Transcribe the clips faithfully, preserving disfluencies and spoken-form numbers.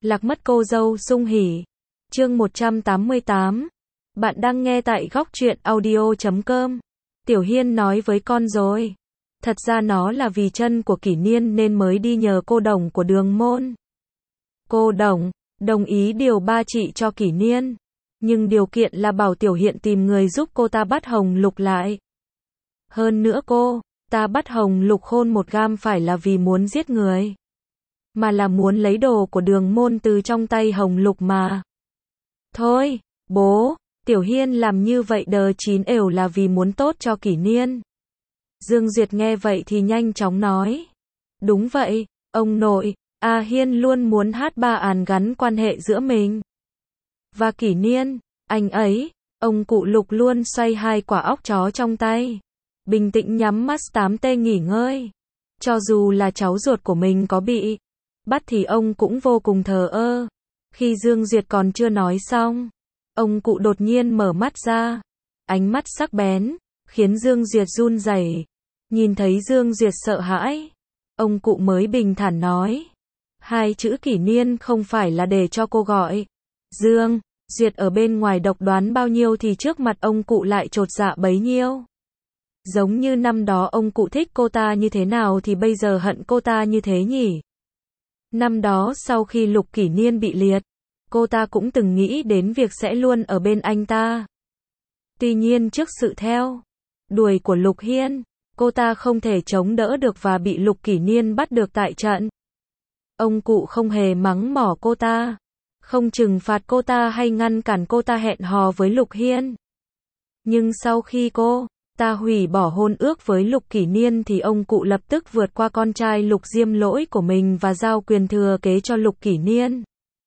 Lạc mất cô dâu sung hỉ. Chương một trăm tám mươi tám. Bạn đang nghe tại góc truyện audio chấm com. Tiểu Hiên nói với con rồi. Thật ra nó là vì chân của Kỷ Niên nên mới đi nhờ cô đồng của Đường Môn. Cô đồng, đồng ý điều ba trị cho Kỷ Niên. Nhưng điều kiện là bảo Tiểu Hiện tìm người giúp cô ta bắt Hồng Lục lại. Hơn nữa cô, ta bắt Hồng Lục hôn một gam phải là vì muốn giết người. Mà là muốn lấy đồ của Đường Môn từ trong tay Hồng Lục mà. Thôi, bố, Tiểu Hiên làm như vậy đờ chín ểu là vì muốn tốt cho Kỷ Niên. Dương Duyệt nghe vậy thì nhanh chóng nói. Đúng vậy, ông nội, A Hiên luôn muốn hát ba àn gắn quan hệ giữa mình và Kỷ Niên, anh ấy, ông cụ Lục luôn xoay hai quả óc chó trong tay. Bình tĩnh nhắm mắt tám tê nghỉ ngơi. Cho dù là cháu ruột của mình có bị bắt thì ông cũng vô cùng thờ ơ. Khi Dương Duyệt còn chưa nói xong, ông cụ đột nhiên mở mắt ra. Ánh mắt sắc bén, khiến Dương Duyệt run rẩy. Nhìn thấy Dương Duyệt sợ hãi, ông cụ mới bình thản nói. Hai chữ Kỷ Niên không phải là để cho cô gọi. Dương Duyệt ở bên ngoài độc đoán bao nhiêu thì trước mặt ông cụ lại chột dạ bấy nhiêu. Giống như năm đó ông cụ thích cô ta như thế nào thì bây giờ hận cô ta như thế nhỉ? Năm đó sau khi Lục Kỷ Niên bị liệt, cô ta cũng từng nghĩ đến việc sẽ luôn ở bên anh ta. Tuy nhiên trước sự theo đuổi của Lục Hiên, cô ta không thể chống đỡ được và bị Lục Kỷ Niên bắt được tại trận. Ông cụ không hề mắng mỏ cô ta, không trừng phạt cô ta hay ngăn cản cô ta hẹn hò với Lục Hiên. Nhưng sau khi cô ta hủy bỏ hôn ước với Lục Kỷ Niên thì ông cụ lập tức vượt qua con trai Lục Diêm Lỗi của mình và giao quyền thừa kế cho Lục Kỷ Niên.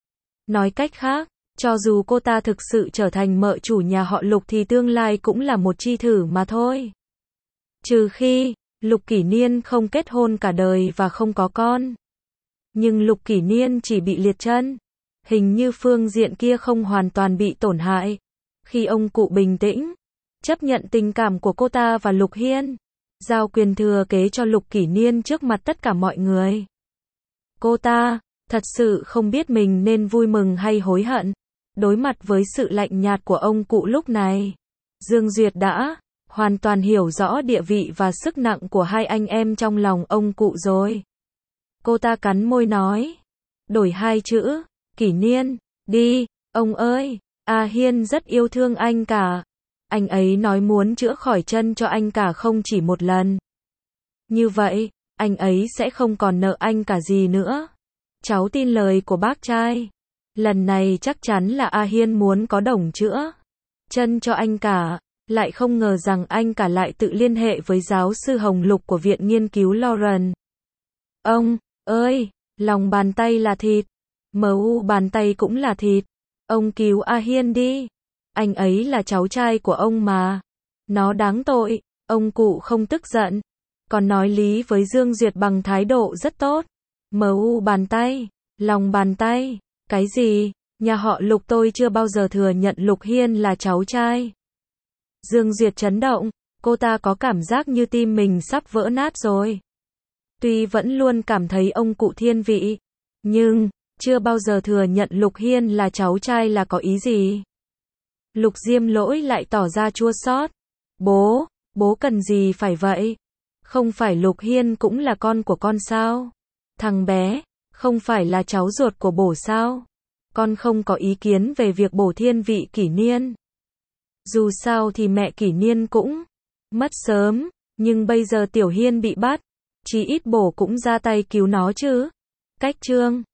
Nói cách khác, cho dù cô ta thực sự trở thành mợ chủ nhà họ Lục thì tương lai cũng là một chi thử mà thôi. Trừ khi Lục Kỷ Niên không kết hôn cả đời và không có con. Nhưng Lục Kỷ Niên chỉ bị liệt chân. Hình như phương diện kia không hoàn toàn bị tổn hại. Khi ông cụ bình tĩnh, chấp nhận tình cảm của cô ta và Lục Hiên, giao quyền thừa kế cho Lục Kỷ Niên trước mặt tất cả mọi người. Cô ta thật sự không biết mình nên vui mừng hay hối hận. Đối mặt với sự lạnh nhạt của ông cụ lúc này, Dương Duyệt đã hoàn toàn hiểu rõ địa vị và sức nặng của hai anh em trong lòng ông cụ rồi. Cô ta cắn môi nói, đổi hai chữ, Kỷ Niên, đi, ông ơi, A Hiên rất yêu thương anh cả. Anh ấy nói muốn chữa khỏi chân cho anh cả không chỉ một lần. Như vậy, anh ấy sẽ không còn nợ anh cả gì nữa. Cháu tin lời của bác trai. Lần này chắc chắn là A Hiên muốn có đồng chữa chân cho anh cả. Lại không ngờ rằng anh cả lại tự liên hệ với giáo sư Hồng Lục của Viện Nghiên cứu Lauren. Ông ơi, lòng bàn tay là thịt. em u bàn tay cũng là thịt. Ông cứu A Hiên đi. Anh ấy là cháu trai của ông mà. Nó đáng tội. Ông cụ không tức giận, còn nói lý với Dương Duyệt bằng thái độ rất tốt. em u bàn tay, lòng bàn tay, cái gì? Nhà họ Lục tôi chưa bao giờ thừa nhận Lục Hiên là cháu trai. Dương Duyệt chấn động, cô ta có cảm giác như tim mình sắp vỡ nát rồi. Tuy vẫn luôn cảm thấy ông cụ thiên vị, nhưng chưa bao giờ thừa nhận Lục Hiên là cháu trai là có ý gì? Lục Diêm Lỗi lại tỏ ra chua xót. Bố, bố cần gì phải vậy? Không phải Lục Hiên cũng là con của con sao? Thằng bé, không phải là cháu ruột của bổ sao? Con không có ý kiến về việc bổ thiên vị Kỷ Niên. Dù sao thì mẹ Kỷ Niên cũng mất sớm, nhưng bây giờ Tiểu Hiên bị bắt, chí ít bổ cũng ra tay cứu nó chứ. Cách chương